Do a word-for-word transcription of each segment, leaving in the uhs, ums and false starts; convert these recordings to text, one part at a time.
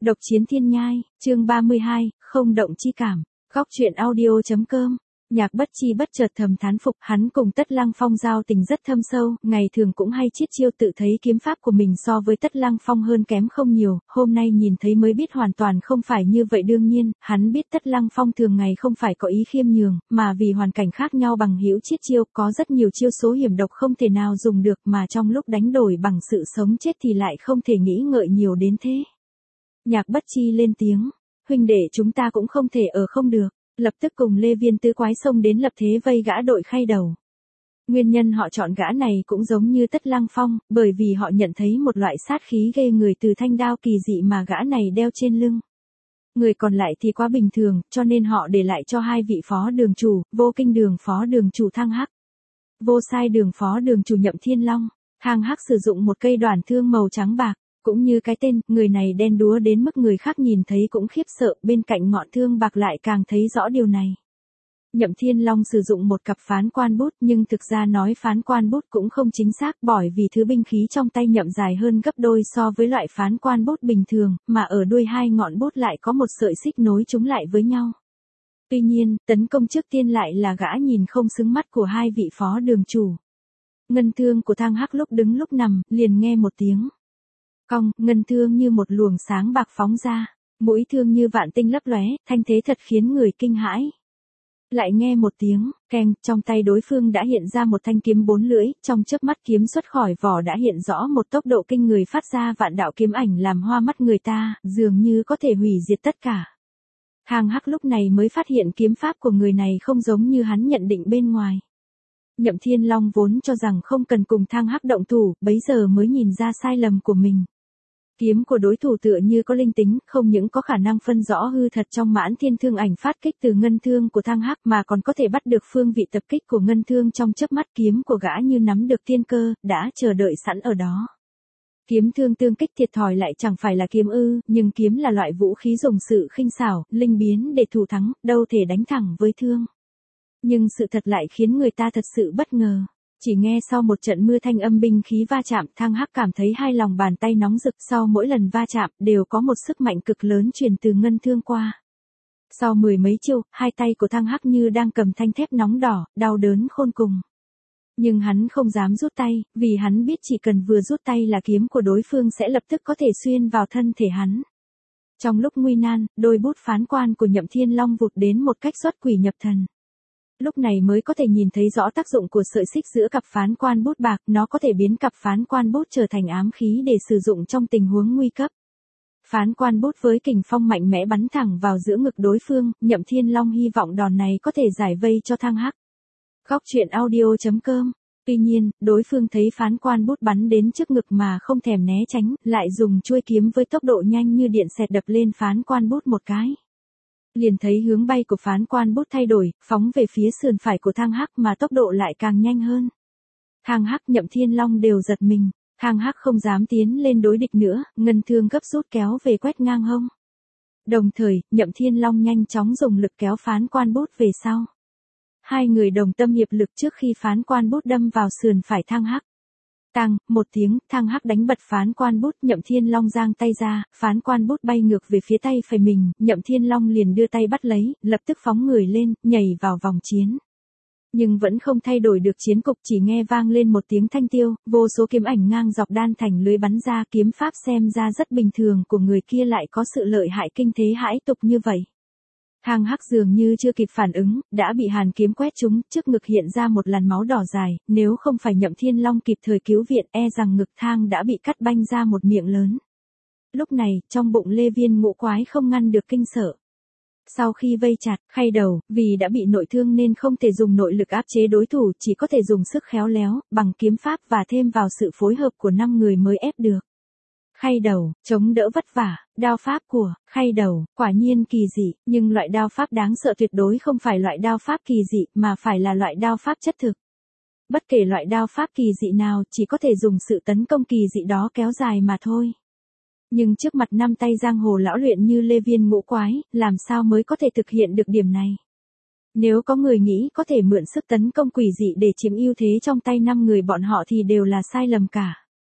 Độc chiến thiên nhai, chương ba mươi hai, không động chi cảm. Góc truyện audio.com. Nhạc Bất Chi bất chợt thầm thán phục, hắn cùng Tất Lăng Phong giao tình rất thâm sâu, ngày thường cũng hay chiết chiêu tự thấy kiếm pháp của mình so với Tất Lăng Phong hơn kém không nhiều, hôm nay nhìn thấy mới biết hoàn toàn không phải như vậy. Đương nhiên, hắn biết Tất Lăng Phong thường ngày không phải có ý khiêm nhường, mà vì hoàn cảnh khác nhau bằng hữu chiết chiêu, có rất nhiều chiêu số hiểm độc không thể nào dùng được, mà trong lúc đánh đổi bằng sự sống chết thì lại không thể nghĩ ngợi nhiều đến thế. Nhạc Bất Chi lên tiếng, huynh đệ chúng ta cũng không thể ở không được, lập tức cùng Lê Viên tứ quái xông đến lập thế vây gã đội khay đầu. Nguyên nhân họ chọn gã này cũng giống như Tất Lăng Phong, bởi vì họ nhận thấy một loại sát khí ghê người từ thanh đao kỳ dị mà gã này đeo trên lưng. Người còn lại thì quá bình thường, cho nên họ để lại cho hai vị phó đường chủ, Vô Kinh đường phó đường chủ Thang Hắc, Vô Sai đường phó đường chủ Nhậm Thiên Long. Thang Hắc sử dụng một cây đoản thương màu trắng bạc. Cũng như cái tên, người này đen đúa đến mức người khác nhìn thấy cũng khiếp sợ, bên cạnh ngọn thương bạc lại càng thấy rõ điều này. Nhậm Thiên Long sử dụng một cặp phán quan bút, nhưng thực ra nói phán quan bút cũng không chính xác, bởi vì thứ binh khí trong tay Nhậm dài hơn gấp đôi so với loại phán quan bút bình thường, mà ở đuôi hai ngọn bút lại có một sợi xích nối chúng lại với nhau. Tuy nhiên, tấn công trước tiên lại là gã nhìn không xứng mắt của hai vị phó đường chủ. Ngân thương của Thang Hắc lúc đứng lúc nằm, liền nghe một tiếng cong, ngân thương như một luồng sáng bạc phóng ra, mũi thương như vạn tinh lấp lóe, thanh thế thật khiến người kinh hãi. Lại nghe một tiếng keng, trong tay đối phương đã hiện ra một thanh kiếm bốn lưỡi, trong chớp mắt kiếm xuất khỏi vỏ đã hiện rõ một tốc độ kinh người, phát ra vạn đạo kiếm ảnh làm hoa mắt người ta, dường như có thể hủy diệt tất cả. Thang Hắc lúc này mới phát hiện kiếm pháp của người này không giống như hắn nhận định bên ngoài. Nhậm Thiên Long vốn cho rằng không cần cùng Thang Hắc động thủ, bấy giờ mới nhìn ra sai lầm của mình. Kiếm của đối thủ tựa như có linh tính, không những có khả năng phân rõ hư thật trong mãn thiên thương ảnh phát kích từ ngân thương của Thang Hắc, mà còn có thể bắt được phương vị tập kích của ngân thương trong chớp mắt. Kiếm của gã như nắm được thiên cơ, đã chờ đợi sẵn ở đó. Kiếm thương tương kích thiệt thòi lại chẳng phải là kiếm ư, nhưng kiếm là loại vũ khí dùng sự khinh xảo, linh biến để thủ thắng, đâu thể đánh thẳng với thương. Nhưng sự thật lại khiến người ta thật sự bất ngờ. Chỉ nghe sau một trận mưa thanh âm binh khí va chạm, Thang Hắc cảm thấy hai lòng bàn tay nóng rực, sau mỗi lần va chạm, đều có một sức mạnh cực lớn truyền từ ngân thương qua. Sau mười mấy chiêu, hai tay của Thang Hắc như đang cầm thanh thép nóng đỏ, đau đớn khôn cùng. Nhưng hắn không dám rút tay, vì hắn biết chỉ cần vừa rút tay là kiếm của đối phương sẽ lập tức có thể xuyên vào thân thể hắn. Trong lúc nguy nan, đôi bút phán quan của Nhậm Thiên Long vụt đến một cách xuất quỷ nhập thần. Lúc này mới có thể nhìn thấy rõ tác dụng của sợi xích giữa cặp phán quan bút bạc, nó có thể biến cặp phán quan bút trở thành ám khí để sử dụng trong tình huống nguy cấp. Phán quan bút với kình phong mạnh mẽ bắn thẳng vào giữa ngực đối phương, Nhậm Thiên Long hy vọng đòn này có thể giải vây cho Thang Hắc. Góc truyện audio.com. Tuy nhiên, đối phương thấy phán quan bút bắn đến trước ngực mà không thèm né tránh, lại dùng chuôi kiếm với tốc độ nhanh như điện xẹt đập lên phán quan bút một cái. Liền thấy hướng bay của phán quan bút thay đổi, phóng về phía sườn phải của Thang Hắc mà tốc độ lại càng nhanh hơn. Thang Hắc, Nhậm Thiên Long đều giật mình, Thang Hắc không dám tiến lên đối địch nữa, ngân thương gấp rút kéo về quét ngang hông. Đồng thời, Nhậm Thiên Long nhanh chóng dùng lực kéo phán quan bút về sau. Hai người đồng tâm hiệp lực trước khi phán quan bút đâm vào sườn phải Thang Hắc. Tang, một tiếng, Thang Hắc đánh bật phán quan bút, Nhậm Thiên Long giang tay ra, phán quan bút bay ngược về phía tay phải mình, Nhậm Thiên Long liền đưa tay bắt lấy, lập tức phóng người lên, nhảy vào vòng chiến. Nhưng vẫn không thay đổi được chiến cục, chỉ nghe vang lên một tiếng thanh tiêu, vô số kiếm ảnh ngang dọc đan thành lưới bắn ra, kiếm pháp xem ra rất bình thường của người kia lại có sự lợi hại kinh thế hãi tục như vậy. Thang Hắc dường như chưa kịp phản ứng, đã bị hàn kiếm quét trúng, trước ngực hiện ra một làn máu đỏ dài, nếu không phải Nhậm Thiên Long kịp thời cứu viện, e rằng ngực Thang đã bị cắt banh ra một miệng lớn. Lúc này, trong bụng Lê Viên ngũ quái không ngăn được kinh sợ. Sau khi vây chặt, khay đầu, vì đã bị nội thương nên không thể dùng nội lực áp chế đối thủ, chỉ có thể dùng sức khéo léo, bằng kiếm pháp và thêm vào sự phối hợp của năm người mới ép được. Khay đầu, chống đỡ vất vả, đao pháp của khay đầu, quả nhiên kỳ dị, nhưng loại đao pháp đáng sợ tuyệt đối không phải loại đao pháp kỳ dị, mà phải là loại đao pháp chất thực. Bất kể loại đao pháp kỳ dị nào, chỉ có thể dùng sự tấn công kỳ dị đó kéo dài mà thôi. Nhưng trước mặt năm tay giang hồ lão luyện như Lê Viên ngũ quái, làm sao mới có thể thực hiện được điểm này? Nếu có người nghĩ có thể mượn sức tấn công quỷ dị để chiếm ưu thế trong tay năm người bọn họ thì đều là sai lầm cả.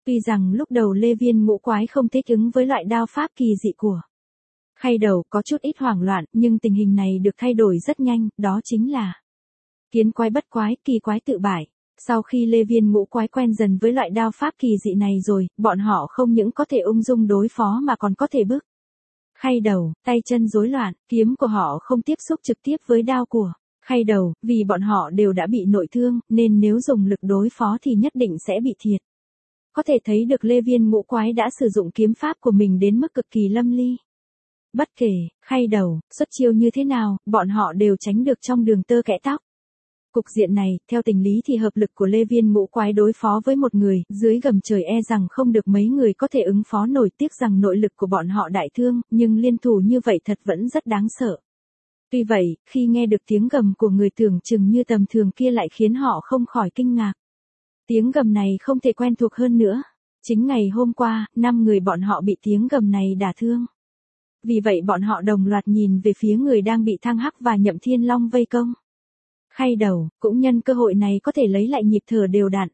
Tuy rằng lúc đầu Lê Viên Ngũ Quái không thích ứng với loại đao pháp kỳ dị của Khay Đầu, có chút ít hoảng loạn, nhưng tình hình này được thay đổi rất nhanh, đó chính là kiến quái bất quái, kỳ quái tự bại. Sau khi Lê Viên Ngũ Quái quen dần với loại đao pháp kỳ dị này rồi, bọn họ không những có thể ung dung đối phó mà còn có thể bức Khay Đầu, tay chân rối loạn, kiếm của họ không tiếp xúc trực tiếp với đao của Khay Đầu, vì bọn họ đều đã bị nội thương, nên nếu dùng lực đối phó thì nhất định sẽ bị thiệt. Có thể thấy được Lê Viên Ngũ Quái đã sử dụng kiếm pháp của mình đến mức cực kỳ lâm ly. Bất kể Khay Đầu xuất chiêu như thế nào, bọn họ đều tránh được trong đường tơ kẽ tóc. Cục diện này, theo tình lý thì hợp lực của Lê Viên Ngũ Quái đối phó với một người, dưới gầm trời e rằng không được mấy người có thể ứng phó nổi, tiếc rằng nội lực của bọn họ đại thương, nhưng liên thủ như vậy thật vẫn rất đáng sợ. Tuy vậy, khi nghe được tiếng gầm của người tưởng chừng như tầm thường kia lại khiến họ không khỏi kinh ngạc. Tiếng gầm này không thể quen thuộc hơn nữa. Chính ngày hôm qua, năm người bọn họ bị tiếng gầm này đả thương. Vì vậy bọn họ đồng loạt nhìn về phía người đang bị Thang Hắc và Nhậm Thiên Long vây công. Khay Đầu, cũng nhân cơ hội này có thể lấy lại nhịp thở đều đặn.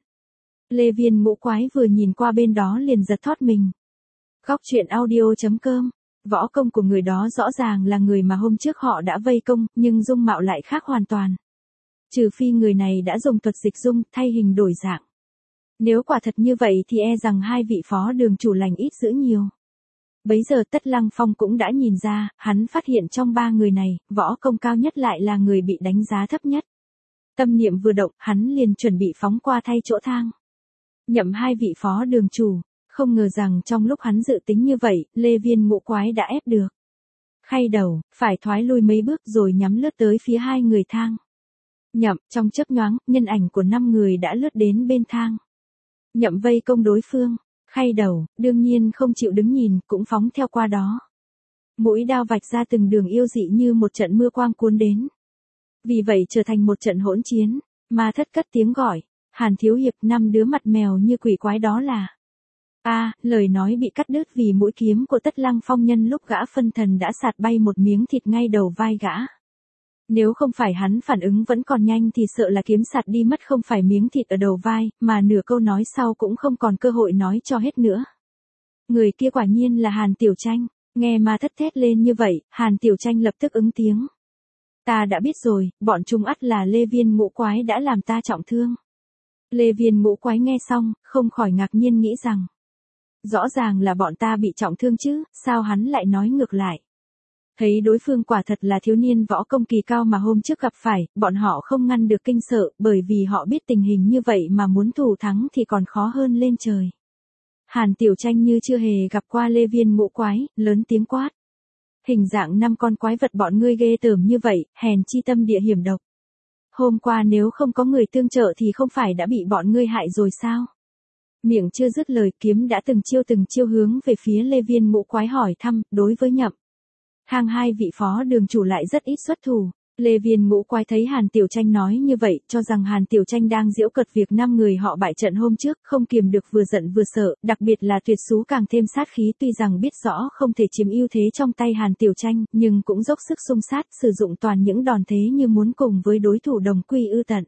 Lê Viên Ngũ Quái vừa nhìn qua bên đó liền giật thót mình. Góc truyện audio chấm com. Võ công của người đó rõ ràng là người mà hôm trước họ đã vây công, nhưng dung mạo lại khác hoàn toàn. Trừ phi người này đã dùng thuật dịch dung, thay hình đổi dạng. Nếu quả thật như vậy thì e rằng hai vị phó đường chủ lành ít dữ nhiều. Bấy giờ Tất Lăng Phong cũng đã nhìn ra, hắn phát hiện trong ba người này, võ công cao nhất lại là người bị đánh giá thấp nhất. Tâm niệm vừa động, hắn liền chuẩn bị phóng qua thay chỗ Thang Nhậm hai vị phó đường chủ. Không ngờ rằng trong lúc hắn dự tính như vậy, Lê Viên Ngũ Quái đã ép được Khay Đầu, phải thoái lui mấy bước rồi nhắm lướt tới phía hai người Thang Nhậm. Trong chớp nhoáng, nhân ảnh của năm người đã lướt đến bên Thang Nhậm vây công đối phương. Khay Đầu, đương nhiên không chịu đứng nhìn, cũng phóng theo qua đó. Mũi đao vạch ra từng đường yêu dị như một trận mưa quang cuốn đến. Vì vậy trở thành một trận hỗn chiến, Ma Thất cất tiếng gọi. Hàn thiếu hiệp, năm đứa mặt mèo như quỷ quái đó là... A, à, lời nói bị cắt đứt vì mũi kiếm của Tất Lăng Phong nhân lúc gã phân thần đã sạt bay một miếng thịt ngay đầu vai gã. Nếu không phải hắn phản ứng vẫn còn nhanh thì sợ là kiếm sạt đi mất không phải miếng thịt ở đầu vai, mà nửa câu nói sau cũng không còn cơ hội nói cho hết nữa. Người kia quả nhiên là Hàn Tiểu Tranh. Nghe Ma Thất thét lên như vậy, Hàn Tiểu Tranh lập tức ứng tiếng. Ta đã biết rồi, bọn chúng ắt là Lê Viên Ngũ Quái đã làm ta trọng thương. Lê Viên Ngũ Quái nghe xong, không khỏi ngạc nhiên nghĩ rằng. Rõ ràng là bọn ta bị trọng thương chứ, sao hắn lại nói ngược lại. Thấy đối phương quả thật là thiếu niên võ công kỳ cao mà hôm trước gặp phải, bọn họ không ngăn được kinh sợ, bởi vì họ biết tình hình như vậy mà muốn thủ thắng thì còn khó hơn lên trời. Hàn Tiểu Tranh như chưa hề gặp qua Lê Viên Ngũ Quái, lớn tiếng quát. Hình dạng năm con quái vật bọn ngươi ghê tởm như vậy, hèn chi tâm địa hiểm độc. Hôm qua nếu không có người tương trợ thì không phải đã bị bọn ngươi hại rồi sao? Miệng chưa dứt lời, kiếm đã từng chiêu từng chiêu hướng về phía Lê Viên Ngũ Quái hỏi thăm. Đối với Nhậm Thang hai vị phó đường chủ lại rất ít xuất thủ. Lê Viên Ngũ Quái thấy Hàn Tiểu Tranh nói như vậy, cho rằng Hàn Tiểu Tranh đang giễu cợt việc năm người họ bại trận hôm trước, không kiềm được vừa giận vừa sợ, đặc biệt là Tuyệt Sú càng thêm sát khí, tuy rằng biết rõ không thể chiếm ưu thế trong tay Hàn Tiểu Tranh, nhưng cũng dốc sức xung sát, sử dụng toàn những đòn thế như muốn cùng với đối thủ đồng quy ư tận.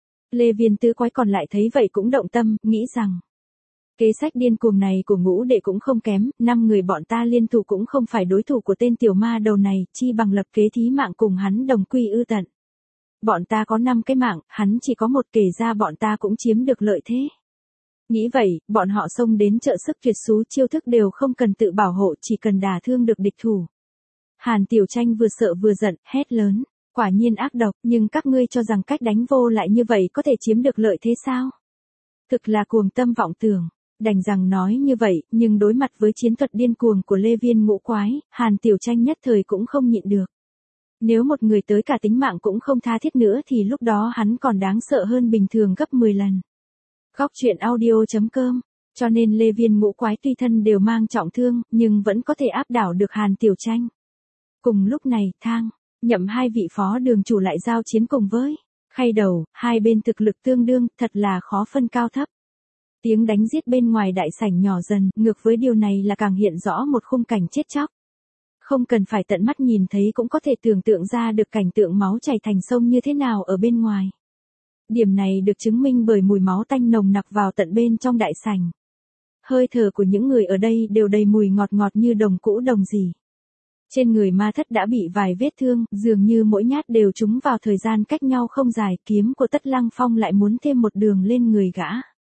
Lê Viên Tứ Quái còn lại thấy vậy cũng động tâm, nghĩ rằng kế sách điên cuồng này của Ngũ đệ cũng không kém, năm người bọn ta liên thủ cũng không phải đối thủ của tên tiểu ma đầu này, chi bằng lập kế thí mạng cùng hắn đồng quy ư tận. Bọn ta có năm cái mạng, hắn chỉ có một, kể ra bọn ta cũng chiếm được lợi thế. Nghĩ vậy, bọn họ xông đến trợ sức. Tuyệt Sú chiêu thức đều không cần tự bảo hộ, chỉ cần đả thương được địch thủ. Hàn Tiểu Tranh vừa sợ vừa giận, hét lớn, quả nhiên ác độc, nhưng các ngươi cho rằng cách đánh vô lại như vậy có thể chiếm được lợi thế sao? Thực là cuồng tâm vọng tưởng. Đành rằng nói như vậy, nhưng đối mặt với chiến thuật điên cuồng của Lê Viên Ngũ Quái, Hàn Tiểu Tranh nhất thời cũng không nhịn được. Nếu một người tới cả tính mạng cũng không tha thiết nữa thì lúc đó hắn còn đáng sợ hơn bình thường gấp mười lần. Góc truyện audio chấm com. Cho nên Lê Viên Ngũ Quái tuy thân đều mang trọng thương, nhưng vẫn có thể áp đảo được Hàn Tiểu Tranh. Cùng lúc này, Thang Nhậm hai vị phó đường chủ lại giao chiến cùng với Khay Đầu, hai bên thực lực tương đương, thật là khó phân cao thấp. Tiếng đánh giết bên ngoài đại sảnh nhỏ dần, ngược với điều này là càng hiện rõ một khung cảnh chết chóc. Không cần phải tận mắt nhìn thấy cũng có thể tưởng tượng ra được cảnh tượng máu chảy thành sông như thế nào ở bên ngoài. Điểm này được chứng minh bởi mùi máu tanh nồng nặc vào tận bên trong đại sảnh. hơi thở của những người ở đây đều đầy mùi ngọt ngọt như đồng cũ đồng gì. Trên người ma thất đã bị vài vết thương, dường như mỗi nhát đều trúng vào thời gian cách nhau không dài, kiếm của Tất Lăng Phong lại muốn thêm một đường lên người gã.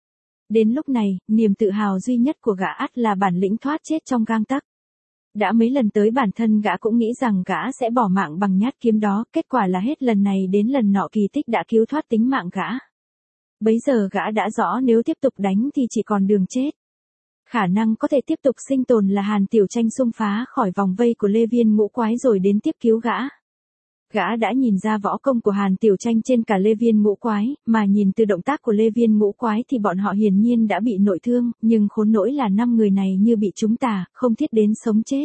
Đến lúc này, niềm tự hào duy nhất của gã ắt là bản lĩnh thoát chết trong gang tấc. Đã mấy lần tới bản thân gã cũng nghĩ rằng gã sẽ bỏ mạng bằng nhát kiếm đó, kết quả là hết lần này đến lần nọ kỳ tích đã cứu thoát tính mạng gã. Bấy giờ gã đã rõ nếu tiếp tục đánh thì chỉ còn đường chết. Khả năng có thể tiếp tục sinh tồn là Hàn Tiểu Tranh xông phá khỏi vòng vây của Lê Viên Ngũ Quái rồi đến tiếp cứu gã. Gã đã nhìn ra võ công của Hàn Tiểu Tranh trên cả Lê Viên Ngũ Quái, mà nhìn từ động tác của Lê Viên Ngũ Quái thì bọn họ hiển nhiên đã bị nội thương, nhưng khốn nỗi là năm người này như bị trúng tà, không thiết đến sống chết.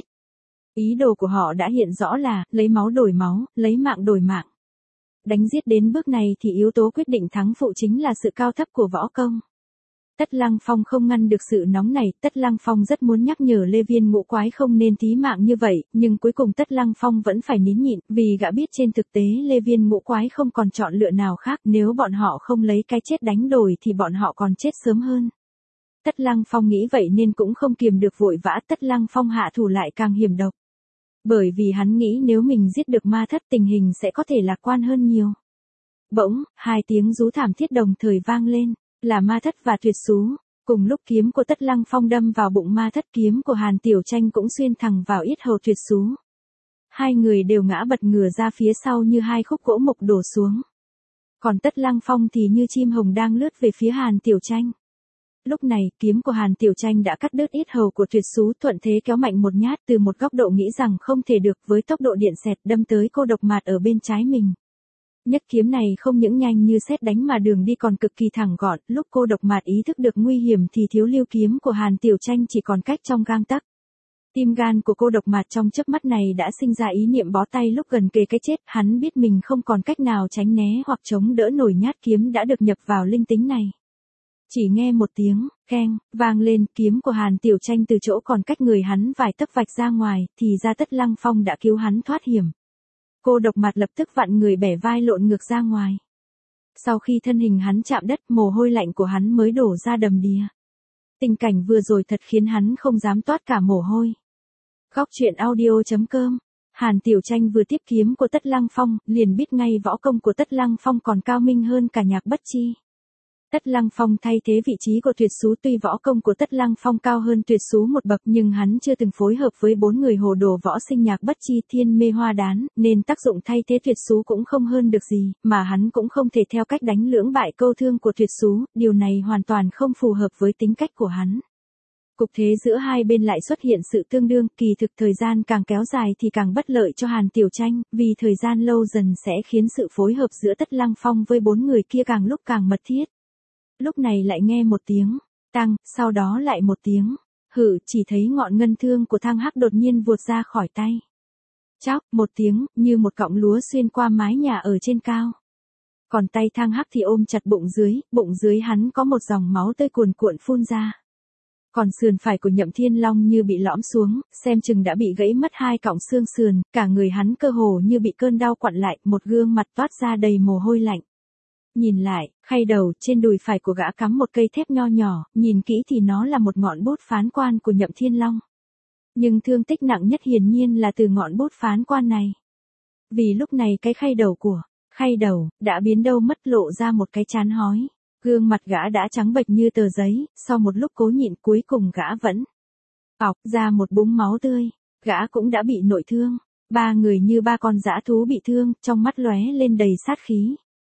Ý đồ của họ đã hiện rõ là, lấy máu đổi máu, lấy mạng đổi mạng. Đánh giết đến bước này thì yếu tố quyết định thắng phụ chính là sự cao thấp của võ công. Tất Lăng Phong không ngăn được sự nóng này, Tất Lăng Phong rất muốn nhắc nhở Lê Viên Ngũ Quái không nên thí mạng như vậy, nhưng cuối cùng Tất Lăng Phong vẫn phải nín nhịn, vì gã biết trên thực tế Lê Viên Ngũ Quái không còn chọn lựa nào khác, nếu bọn họ không lấy cái chết đánh đổi thì bọn họ còn chết sớm hơn. Tất Lăng Phong nghĩ vậy nên cũng không kiềm được vội vã, Tất Lăng Phong hạ thủ lại càng hiểm độc. Bởi vì hắn nghĩ nếu mình giết được ma thất tình hình sẽ có thể lạc quan hơn nhiều. Bỗng, hai tiếng rú thảm thiết đồng thời vang lên. Là ma thất và tuyệt xú. Cùng lúc kiếm của Tất Lăng Phong đâm vào bụng ma thất, kiếm của Hàn Tiểu Tranh cũng xuyên thẳng vào yết hầu tuyệt xú. Hai người đều ngã bật ngửa ra phía sau như hai khúc gỗ mục đổ xuống. Còn Tất Lăng Phong thì như chim hồng đang lướt về phía Hàn Tiểu Tranh. Lúc này, kiếm của Hàn Tiểu Tranh đã cắt đứt yết hầu của tuyệt xú, thuận thế kéo mạnh một nhát từ một góc độ nghĩ rằng không thể được, với tốc độ điện xẹt đâm tới cô độc mạt ở bên trái mình. Nhất kiếm này không những nhanh như sét đánh mà đường đi còn cực kỳ thẳng gọn, lúc cô độc mạt ý thức được nguy hiểm thì thiếu lưu kiếm của Hàn Tiểu Tranh chỉ còn cách trong gang tấc. Tim gan của cô độc mạt trong chớp mắt này đã sinh ra ý niệm bó tay lúc gần kề cái chết, hắn biết mình không còn cách nào tránh né hoặc chống đỡ nổi nhát kiếm đã được nhập vào linh tính này. Chỉ nghe một tiếng, keng, vang lên, kiếm của Hàn Tiểu Tranh từ chỗ còn cách người hắn vài tấc vạch ra ngoài, thì ra Tất Lăng Phong đã cứu hắn thoát hiểm. Cô độc mạt lập tức vặn người bẻ vai lộn ngược ra ngoài. Sau khi thân hình hắn chạm đất, mồ hôi lạnh của hắn mới đổ ra đầm đìa. Tình cảnh vừa rồi thật khiến hắn không dám toát cả mồ hôi. Góc truyện audio chấm com. Hàn Tiểu Tranh vừa tiếp kiếm của Tất Lăng Phong, liền biết ngay võ công của Tất Lăng Phong còn cao minh hơn cả Nhạc Bất Chi. Tất Lăng Phong thay thế vị trí của tuyệt xú, tuy võ công của Tất Lăng Phong cao hơn tuyệt xú một bậc nhưng hắn chưa từng phối hợp với bốn người hồ đồ võ sinh Nhạc Bất Chi, Thiên Mê Hoa Đán, nên tác dụng thay thế tuyệt xú cũng không hơn được gì, mà hắn cũng không thể theo cách đánh lưỡng bại câu thương của tuyệt xú, điều này hoàn toàn không phù hợp với tính cách của hắn. Cục thế giữa hai bên lại xuất hiện sự tương đương, kỳ thực thời gian càng kéo dài thì càng bất lợi cho Hàn Tiểu Tranh, vì thời gian lâu dần sẽ khiến sự phối hợp giữa Tất Lăng Phong với bốn người kia càng lúc càng mật thiết. Lúc này lại nghe một tiếng tăng, sau đó lại một tiếng hử, chỉ thấy ngọn ngân thương của Thang Hắc đột nhiên vụt ra khỏi tay. Chóc, một tiếng, như một cọng lúa xuyên qua mái nhà ở trên cao. Còn tay Thang Hắc thì ôm chặt bụng dưới, bụng dưới hắn có một dòng máu tươi cuồn cuộn phun ra. Còn sườn phải của Nhậm Thiên Long như bị lõm xuống, xem chừng đã bị gãy mất hai cọng xương sườn, cả người hắn cơ hồ như bị cơn đau quặn lại, một gương mặt toát ra đầy mồ hôi lạnh. Nhìn lại, khay đầu trên đùi phải của gã cắm một cây thép nho nhỏ, nhìn kỹ thì nó là một ngọn bút phán quan của Nhậm Thiên Long. Nhưng thương tích nặng nhất hiển nhiên là từ ngọn bút phán quan này. Vì lúc này cái khay đầu của khay đầu đã biến đâu mất, lộ ra một cái trán hói. Gương mặt gã đã trắng bệch như tờ giấy, sau một lúc cố nhịn cuối cùng gã vẫn ọc ra một búng máu tươi. Gã cũng đã bị nội thương. Ba người như ba con dã thú bị thương, trong mắt lóe lên đầy sát khí.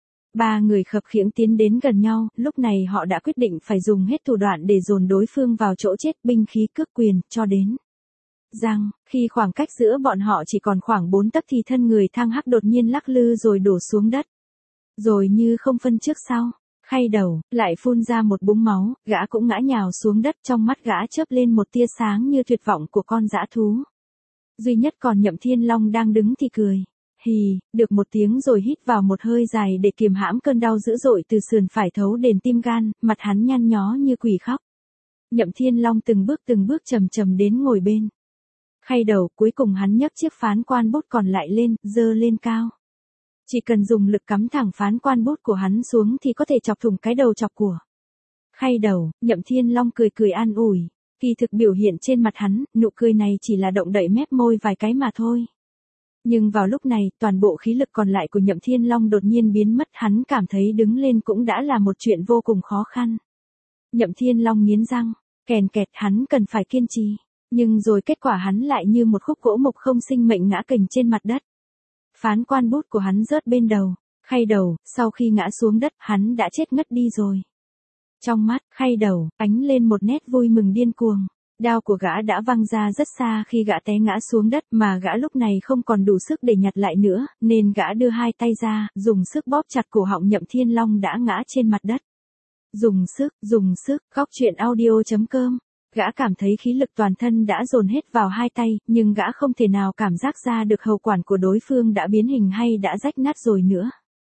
Ba người khập khiễng tiến đến gần nhau, lúc này họ đã quyết định phải dùng hết thủ đoạn để dồn đối phương vào chỗ chết, binh khí cước quyền, cho đến rằng, khi khoảng cách giữa bọn họ chỉ còn khoảng bốn tấc thì thân người Thang Hắc đột nhiên lắc lư rồi đổ xuống đất. Rồi như không phân trước sau, khay đầu, lại phun ra một búng máu, gã cũng ngã nhào xuống đất, trong mắt gã chớp lên một tia sáng như tuyệt vọng của con dã thú. Duy nhất còn Nhậm Thiên Long đang đứng thì cười. Hì, được một tiếng rồi hít vào một hơi dài để kiềm hãm cơn đau dữ dội từ sườn phải thấu đến tim gan, mặt hắn nhăn nhó như quỷ khóc. Nhậm Thiên Long từng bước từng bước chậm chậm đến ngồi bên khay đầu, cuối cùng hắn nhấc chiếc phán quan bút còn lại lên, giơ lên cao. Chỉ cần dùng lực cắm thẳng phán quan bút của hắn xuống thì có thể chọc thủng cái đầu chọc của Khay đầu, Nhậm Thiên Long cười cười an ủi. Kỳ thực biểu hiện trên mặt hắn, nụ cười này chỉ là động đậy mép môi vài cái mà thôi. Nhưng vào lúc này, toàn bộ khí lực còn lại của Nhậm Thiên Long đột nhiên biến mất, hắn cảm thấy đứng lên cũng đã là một chuyện vô cùng khó khăn. Nhậm Thiên Long nghiến răng, kèn kẹt, hắn cần phải kiên trì. Nhưng rồi kết quả hắn lại như một khúc gỗ mục không sinh mệnh ngã kềnh trên mặt đất. Phán quan bút của hắn rớt bên đầu. Khay đầu, sau khi ngã xuống đất, hắn đã chết ngất đi rồi. Trong mắt, Khay đầu, ánh lên một nét vui mừng điên cuồng. Đao của gã đã văng ra rất xa khi gã té ngã xuống đất, mà gã lúc này không còn đủ sức để nhặt lại nữa, nên gã đưa hai tay ra, dùng sức bóp chặt cổ họng Nhậm Thiên Long đã ngã trên mặt đất. Dùng sức, dùng sức, Góc Truyện Audio chấm com. Gã cảm thấy khí lực toàn thân đã dồn hết vào hai tay, nhưng gã không thể nào cảm giác ra được hậu quản của đối phương đã biến hình hay đã rách nát rồi nữa.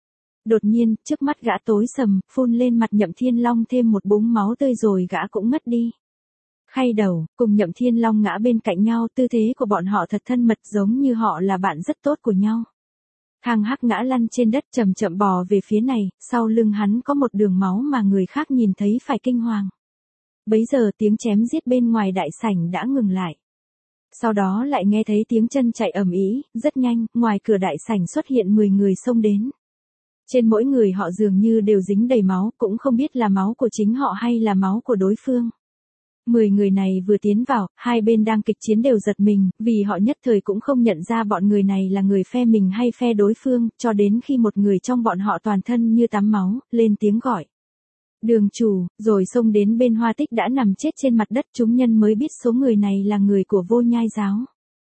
Đột nhiên, trước mắt gã tối sầm, phun lên mặt Nhậm Thiên Long thêm một búng máu tươi rồi gã cũng mất đi. Khay đầu, cùng Nhậm Thiên Long ngã bên cạnh nhau, tư thế của bọn họ thật thân mật giống như họ là bạn rất tốt của nhau. Thang Hắc ngã lăn trên đất chậm chậm bò về phía này, sau lưng hắn có một đường máu mà người khác nhìn thấy phải kinh hoàng. Bấy giờ tiếng chém giết bên ngoài đại sảnh đã ngừng lại. Sau đó lại nghe thấy tiếng chân chạy ầm ĩ, rất nhanh, ngoài cửa đại sảnh xuất hiện mười người xông đến. Trên mỗi người họ dường như đều dính đầy máu, cũng không biết là máu của chính họ hay là máu của đối phương. Mười người này vừa tiến vào, hai bên đang kịch chiến đều giật mình, vì họ nhất thời cũng không nhận ra bọn người này là người phe mình hay phe đối phương, cho đến khi một người trong bọn họ toàn thân như tắm máu, lên tiếng gọi. Đường chủ, rồi xông đến bên Hoa Tích đã nằm chết trên mặt đất, chúng nhân mới biết số người này là người của Vô Nhai giáo.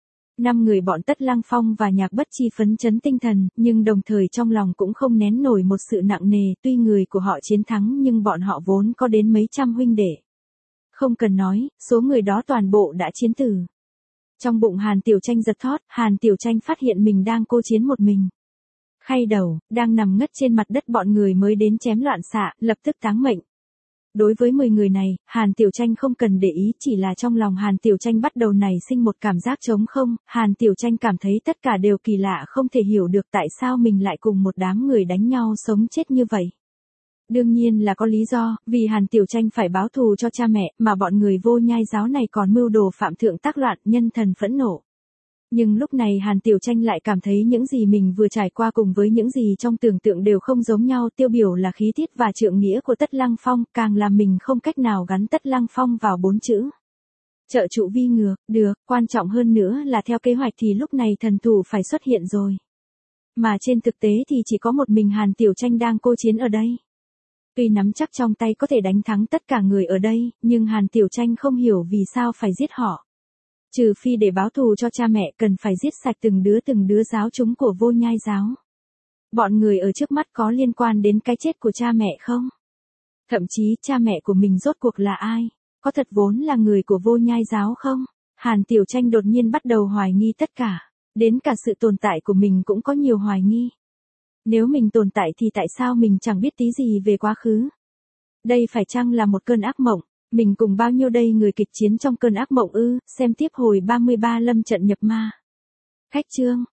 Năm người bọn Tất Lăng Phong và Nhạc Bất Chi phấn chấn tinh thần, nhưng đồng thời trong lòng cũng không nén nổi một sự nặng nề, tuy người của họ chiến thắng nhưng bọn họ vốn có đến mấy trăm huynh đệ. Không cần nói, số người đó toàn bộ đã chiến tử. Trong bụng Hàn Tiểu Tranh giật thót, Hàn Tiểu Tranh phát hiện mình đang cô chiến một mình. Khay đầu, đang nằm ngất trên mặt đất, bọn người mới đến chém loạn xạ, lập tức táng mệnh. Đối với mười người này, Hàn Tiểu Tranh không cần để ý, chỉ là trong lòng Hàn Tiểu Tranh bắt đầu nảy sinh một cảm giác trống không, Hàn Tiểu Tranh cảm thấy tất cả đều kỳ lạ, không thể hiểu được tại sao mình lại cùng một đám người đánh nhau sống chết như vậy. Đương nhiên là có lý do, vì Hàn Tiểu Tranh phải báo thù cho cha mẹ, mà bọn người Vô Nhai giáo này còn mưu đồ phạm thượng tác loạn, nhân thần phẫn nộ. Nhưng lúc này Hàn Tiểu Tranh lại cảm thấy những gì mình vừa trải qua cùng với những gì trong tưởng tượng đều không giống nhau, tiêu biểu là khí tiết và trượng nghĩa của Tất Lăng Phong, càng làm mình không cách nào gắn Tất Lăng Phong vào bốn chữ. Trợ trụ vi ngược, được, quan trọng hơn nữa là theo kế hoạch thì lúc này thần thủ phải xuất hiện rồi. Mà trên thực tế thì chỉ có một mình Hàn Tiểu Tranh đang cô chiến ở đây. Tuy nắm chắc trong tay có thể đánh thắng tất cả người ở đây, nhưng Hàn Tiểu Tranh không hiểu vì sao phải giết họ. Trừ phi để báo thù cho cha mẹ, cần phải giết sạch từng đứa từng đứa giáo chúng của Vô Nhai giáo. Bọn người ở trước mắt có liên quan đến cái chết của cha mẹ không? Thậm chí cha mẹ của mình rốt cuộc là ai? Có thật vốn là người của Vô Nhai giáo không? Hàn Tiểu Tranh đột nhiên bắt đầu hoài nghi tất cả. Đến cả sự tồn tại của mình cũng có nhiều hoài nghi. Nếu mình tồn tại thì tại sao mình chẳng biết tí gì về quá khứ? Đây phải chăng là một cơn ác mộng? Mình cùng bao nhiêu đây người kịch chiến trong cơn ác mộng ư? Xem tiếp hồi ba mươi ba lâm trận nhập ma. Khách chương.